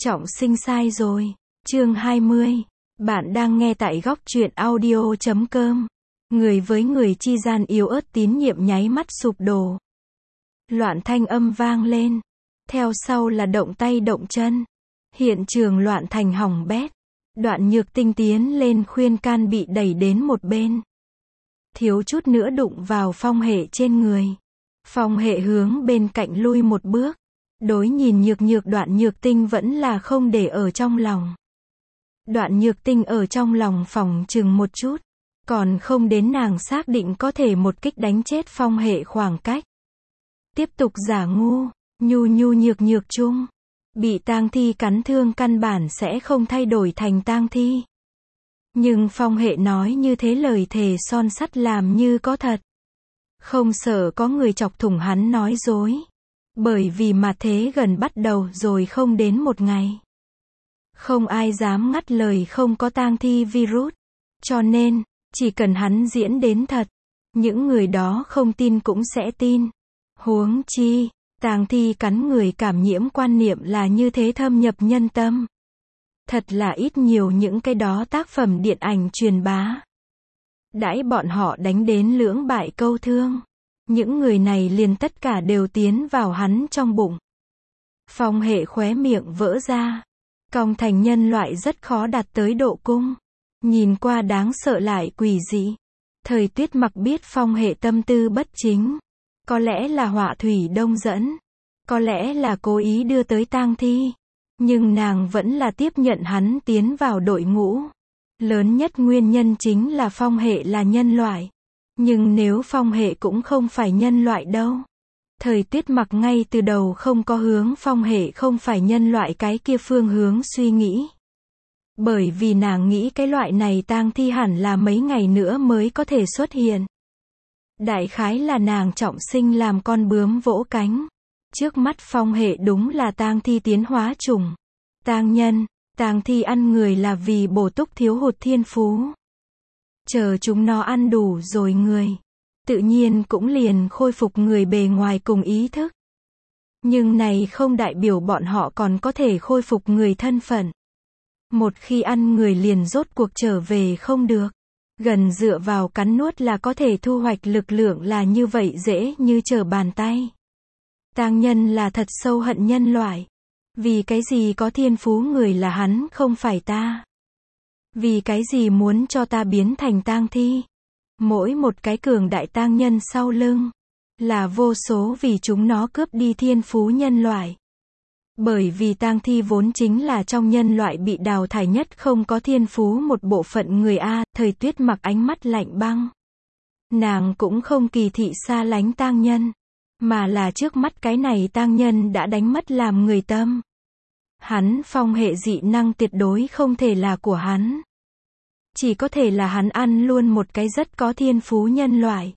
Trọng sinh sai rồi. Chương 20. Bạn đang nghe tại góc truyện audio.com. Người với người chi gian yếu ớt tín nhiệm nháy mắt sụp đổ. Loạn thanh âm vang lên. Theo sau là động tay động chân. Hiện trường loạn thành hỏng bét. Đoạn Nhược Tinh tiến lên khuyên can bị đẩy đến một bên. Thiếu chút nữa đụng vào Phong Hệ trên người. Phong Hệ hướng bên cạnh lui một bước. Đối nhìn Nhược Đoạn Nhược Tinh vẫn là không để ở trong lòng. Đoạn Nhược Tinh ở trong lòng phòng chừng một chút. Còn không đến nàng xác định có thể một kích đánh chết Phong Hệ khoảng cách. Tiếp tục giả ngu, nhu nhược chung. Bị tang thi cắn thương căn bản sẽ không thay đổi thành tang thi. Nhưng Phong Hệ nói như thế lời thề son sắt làm như có thật. Không sợ có người chọc thủng hắn nói dối. Bởi vì mà thế gần bắt đầu rồi không đến một ngày. Không ai dám ngắt lời không có tang thi virus. Cho nên, chỉ cần hắn diễn đến thật, những người đó không tin cũng sẽ tin. Huống chi, tang thi cắn người cảm nhiễm quan niệm là như thế thâm nhập nhân tâm. Thật là ít nhiều những cái đó tác phẩm điện ảnh truyền bá. Đãi bọn họ đánh đến lưỡng bại câu thương. Những người này liền tất cả đều tiến vào hắn trong bụng. Phong Hệ khóe miệng vỡ ra. Cong thành nhân loại rất khó đạt tới độ cung. Nhìn qua đáng sợ lại quỷ dị. Thời Tuyết Mặc biết Phong Hệ tâm tư bất chính. Có lẽ là họa thủy đông dẫn. Có lẽ là cố ý đưa tới tang thi. Nhưng nàng vẫn là tiếp nhận hắn tiến vào đội ngũ. Lớn nhất nguyên nhân chính là Phong Hệ là nhân loại. Nhưng nếu Phong Hệ cũng không phải nhân loại đâu. Thời Tuyết Mặc ngay từ đầu không có hướng Phong Hệ không phải nhân loại cái kia phương hướng suy nghĩ. Bởi vì nàng nghĩ cái loại này tang thi hẳn là mấy ngày nữa mới có thể xuất hiện. Đại khái là nàng trọng sinh làm con bướm vỗ cánh. Trước mắt Phong Hệ đúng là tang thi tiến hóa chủng. Tang nhân, tang thi ăn người là vì bổ túc thiếu hụt thiên phú. Chờ chúng nó ăn đủ rồi người. Tự nhiên cũng liền khôi phục người bề ngoài cùng ý thức. Nhưng này không đại biểu bọn họ còn có thể khôi phục người thân phận. Một khi ăn người liền rốt cuộc trở về không được. Gần dựa vào cắn nuốt là có thể thu hoạch lực lượng là như vậy dễ như trở bàn tay. Tang nhân là thật sâu hận nhân loại. Vì cái gì có thiên phú người là hắn không phải ta. Vì cái gì muốn cho ta biến thành tang thi. Mỗi một cái cường đại tang nhân sau lưng. Là vô số vì chúng nó cướp đi thiên phú nhân loại. Bởi vì tang thi vốn chính là trong nhân loại bị đào thải nhất không có thiên phú một bộ phận người A. Thời Tuyết Mặc ánh mắt lạnh băng. Nàng cũng không kỳ thị xa lánh tang nhân. Mà là trước mắt cái này tang nhân đã đánh mất làm người tâm. Hắn Phong Hệ dị năng tuyệt đối không thể là của hắn. Chỉ có thể là hắn ăn luôn một cái rất có thiên phú nhân loại.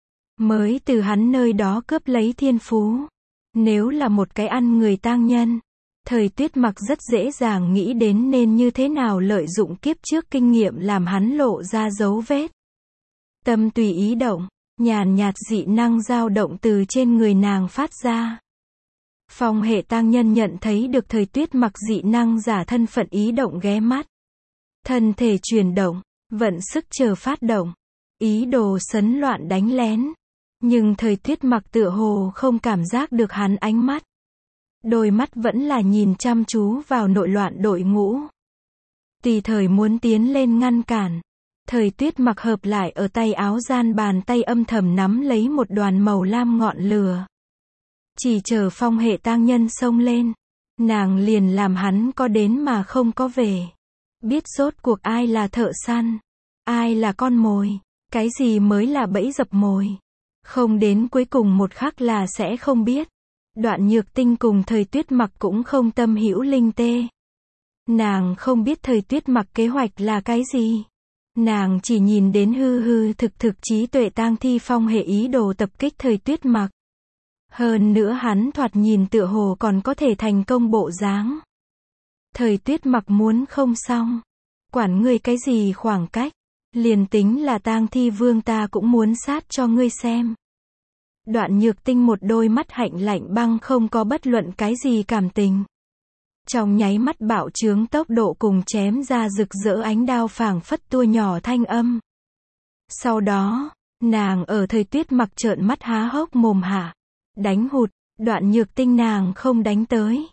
Mới từ hắn nơi đó cướp lấy thiên phú. Nếu là một cái ăn người tang nhân. Thời Tuyết Mặc rất dễ dàng nghĩ đến nên như thế nào lợi dụng kiếp trước kinh nghiệm làm hắn lộ ra dấu vết. Tâm tùy ý động. Nhàn nhạt dị năng dao động từ trên người nàng phát ra. Phong Hệ tang nhân nhận thấy được Thời Tuyết Mặc dị năng giả thân phận ý động ghé mắt. Thân thể chuyển động, vận sức chờ phát động. Ý đồ sấn loạn đánh lén. Nhưng Thời Tuyết Mặc tựa hồ không cảm giác được hắn ánh mắt. Đôi mắt vẫn là nhìn chăm chú vào nội loạn đội ngũ. Tùy thời muốn tiến lên ngăn cản. Thời Tuyết Mặc hợp lại ở tay áo gian bàn tay âm thầm nắm lấy một đoàn màu lam ngọn lửa. Chỉ chờ Phong Hệ tang nhân xông lên. Nàng liền làm hắn có đến mà không có về. Biết rốt cuộc ai là thợ săn. Ai là con mồi. Cái gì mới là bẫy dập mồi. Không đến cuối cùng một khắc là sẽ không biết. Đoạn Nhược Tinh cùng Thời Tuyết Mặc cũng không tâm hữu linh tê. Nàng không biết Thời Tuyết Mặc kế hoạch là cái gì. Nàng chỉ nhìn đến hư thực trí tuệ tang thi Phong Hệ ý đồ tập kích Thời Tuyết Mặc. Hơn nữa hắn thoạt nhìn tựa hồ còn có thể thành công bộ dáng. Thời Tuyết Mặc muốn không xong. Quản ngươi cái gì khoảng cách. Liền tính là tang thi vương ta cũng muốn sát cho ngươi xem. Đoạn Nhược Tinh một đôi mắt hạnh lạnh băng không có bất luận cái gì cảm tình. Trong nháy mắt bạo chướng tốc độ cùng chém ra rực rỡ ánh đao phảng phất tua nhỏ thanh âm. Sau đó, nàng ở Thời Tuyết Mặc trợn mắt há hốc mồm hạ. Đánh hụt, Đoạn Nhược Tinh nàng không đánh tới.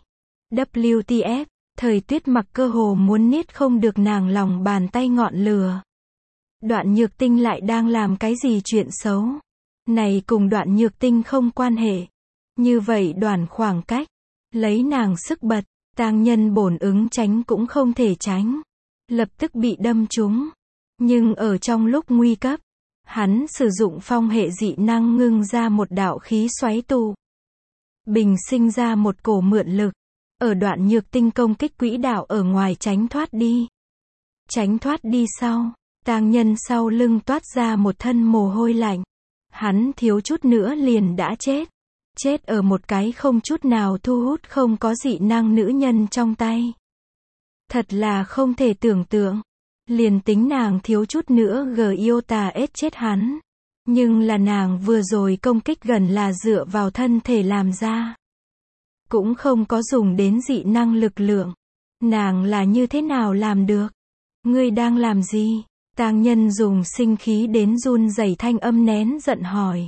WTF, Thời Tuyết Mặc cơ hồ muốn niết không được nàng lòng bàn tay ngọn lửa. Đoạn Nhược Tinh lại đang làm cái gì chuyện xấu? Này cùng Đoạn Nhược Tinh không quan hệ. Như vậy đoạn khoảng cách, lấy nàng sức bật, tang nhân bổn ứng tránh cũng không thể tránh. Lập tức bị đâm trúng. Nhưng ở trong lúc nguy cấp, hắn sử dụng phong hệ dị năng ngưng ra một đạo khí xoáy tụ. Bình sinh ra một cổ mượn lực. Ở Đoạn Nhược Tinh công kích quỹ đạo ở ngoài tránh thoát đi. Tránh thoát đi sau, tang nhân sau lưng toát ra một thân mồ hôi lạnh. Hắn thiếu chút nữa liền đã chết. Chết ở một cái không chút nào thu hút không có dị năng nữ nhân trong tay. Thật là không thể tưởng tượng. Liền tính nàng thiếu chút nữa Giota chết hắn. Nhưng là nàng vừa rồi công kích gần là dựa vào thân thể làm ra. Cũng không có dùng đến dị năng lực lượng. Nàng là như thế nào làm được? Ngươi đang làm gì? Tang nhân dùng sinh khí đến run rẩy thanh âm nén giận hỏi.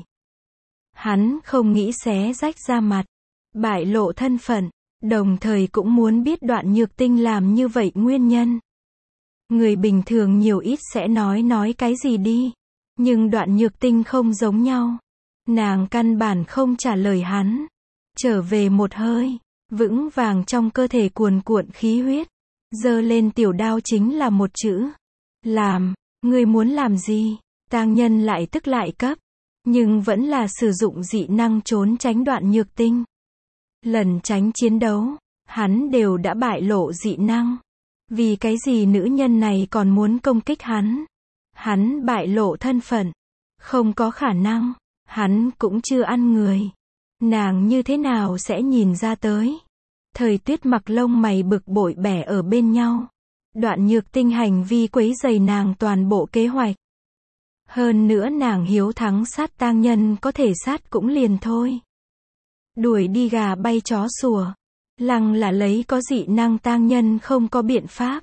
Hắn không nghĩ xé rách ra mặt, bại lộ thân phận, đồng thời cũng muốn biết Đoạn Nhược Tinh làm như vậy nguyên nhân. Người bình thường nhiều ít sẽ nói cái gì đi, nhưng Đoạn Nhược Tinh không giống nhau. Nàng căn bản không trả lời hắn, trở về một hơi, vững vàng trong cơ thể cuồn cuộn khí huyết, giơ lên tiểu đao chính là một chữ. Làm, ngươi muốn làm gì? Tang nhân lại tức lại cấp. Nhưng vẫn là sử dụng dị năng trốn tránh Đoạn Nhược Tinh. Lần tránh chiến đấu, hắn đều đã bại lộ dị năng. Vì cái gì nữ nhân này còn muốn công kích hắn? Hắn bại lộ thân phận. Không có khả năng. Hắn cũng chưa ăn người. Nàng như thế nào sẽ nhìn ra tới? Thời Tuyết Mặc lông mày bực bội bẻ ở bên nhau. Đoạn Nhược Tinh hành vi quấy rầy nàng toàn bộ kế hoạch. Hơn nữa nàng hiếu thắng sát tang nhân có thể sát cũng liền thôi. Đuổi đi gà bay chó sủa. Lăng là lấy có dị năng tang nhân không có biện pháp.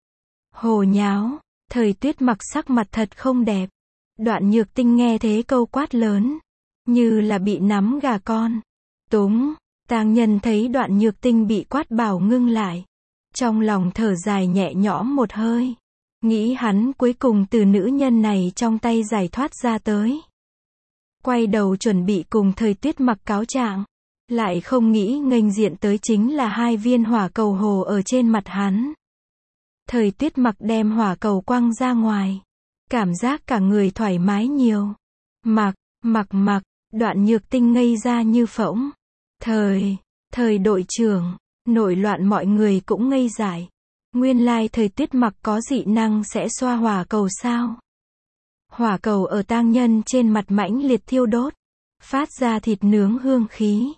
Hồ nháo, Thời Tuyết Mặc sắc mặt thật không đẹp. Đoạn Nhược Tinh nghe thế câu quát lớn. Như là bị nắm gà con. Túng, tang nhân thấy Đoạn Nhược Tinh bị quát bảo ngưng lại. Trong lòng thở dài nhẹ nhõm một hơi. Nghĩ hắn cuối cùng từ nữ nhân này trong tay giải thoát ra tới. Quay đầu chuẩn bị cùng Thời Tuyết Mặc cáo trạng. Lại không nghĩ nghênh diện tới chính là 2 viên hỏa cầu hồ ở trên mặt hắn. Thời Tuyết Mặc đem hỏa cầu quăng ra ngoài. Cảm giác cả người thoải mái nhiều. Mặc, Đoạn Nhược Tinh ngây ra như phỗng. Thời đội trưởng, nổi loạn mọi người cũng ngây dại. Nguyên lai Thời Tuyết Mặc có dị năng sẽ xoa hỏa cầu sao? Hỏa cầu ở tang nhân trên mặt mãnh liệt thiêu đốt, phát ra thịt nướng hương khí.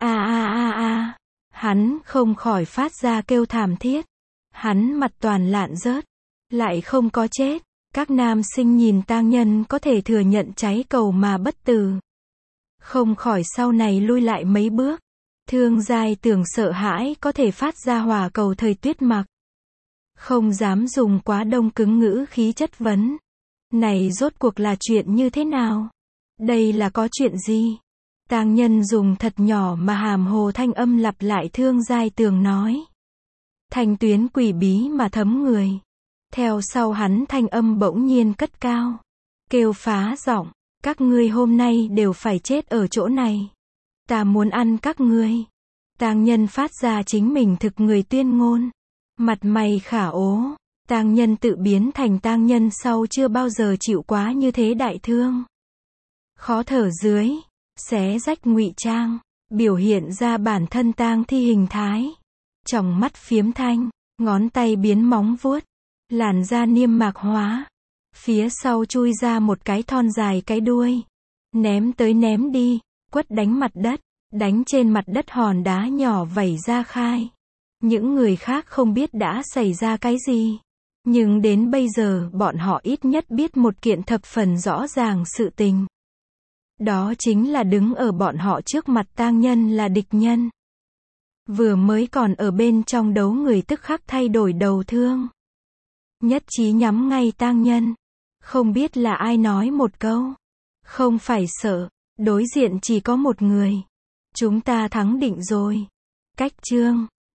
Hắn không khỏi phát ra kêu thảm thiết. Hắn mặt toàn lạn rớt, lại không có chết. Các nam sinh nhìn tang nhân có thể thừa nhận cháy cầu mà bất tử. Không khỏi sau này lui lại mấy bước. Thương giai tưởng sợ hãi có thể phát ra hỏa cầu Thời Tuyết Mặc. Không dám dùng quá đông cứng ngữ khí chất vấn. Này rốt cuộc là chuyện như thế nào? Đây là có chuyện gì? Tang nhân dùng thật nhỏ mà hàm hồ thanh âm lặp lại Thương giai tường nói. Thanh tuyến quỷ bí mà thấm người. Theo sau hắn thanh âm bỗng nhiên cất cao. Kêu phá giọng. Các ngươi hôm nay đều phải chết ở chỗ này. Ta muốn ăn các ngươi. Tang nhân phát ra chính mình thực người tuyên ngôn. Mặt mày khả ố. Tang nhân tự biến thành tang nhân sau chưa bao giờ chịu quá như thế đại thương. Khó thở dưới. Xé rách ngụy trang. Biểu hiện ra bản thân tang thi hình thái. Tròng mắt phiếm thanh. Ngón tay biến móng vuốt. Làn da niêm mạc hóa. Phía sau chui ra một cái thon dài cái đuôi. Ném tới ném đi. Quất đánh mặt đất. Đánh trên mặt đất hòn đá nhỏ vẩy ra khai. Những người khác không biết đã xảy ra cái gì. Nhưng đến bây giờ bọn họ ít nhất biết một kiện thập phần rõ ràng sự tình. Đó chính là đứng ở bọn họ trước mặt tang nhân là địch nhân. Vừa mới còn ở bên trong đấu người tức khắc thay đổi đầu thương. Nhất trí nhắm ngay tang nhân. Không biết là ai nói một câu. Không phải sợ, đối diện chỉ có một người. Chúng ta thắng định rồi. Cách chương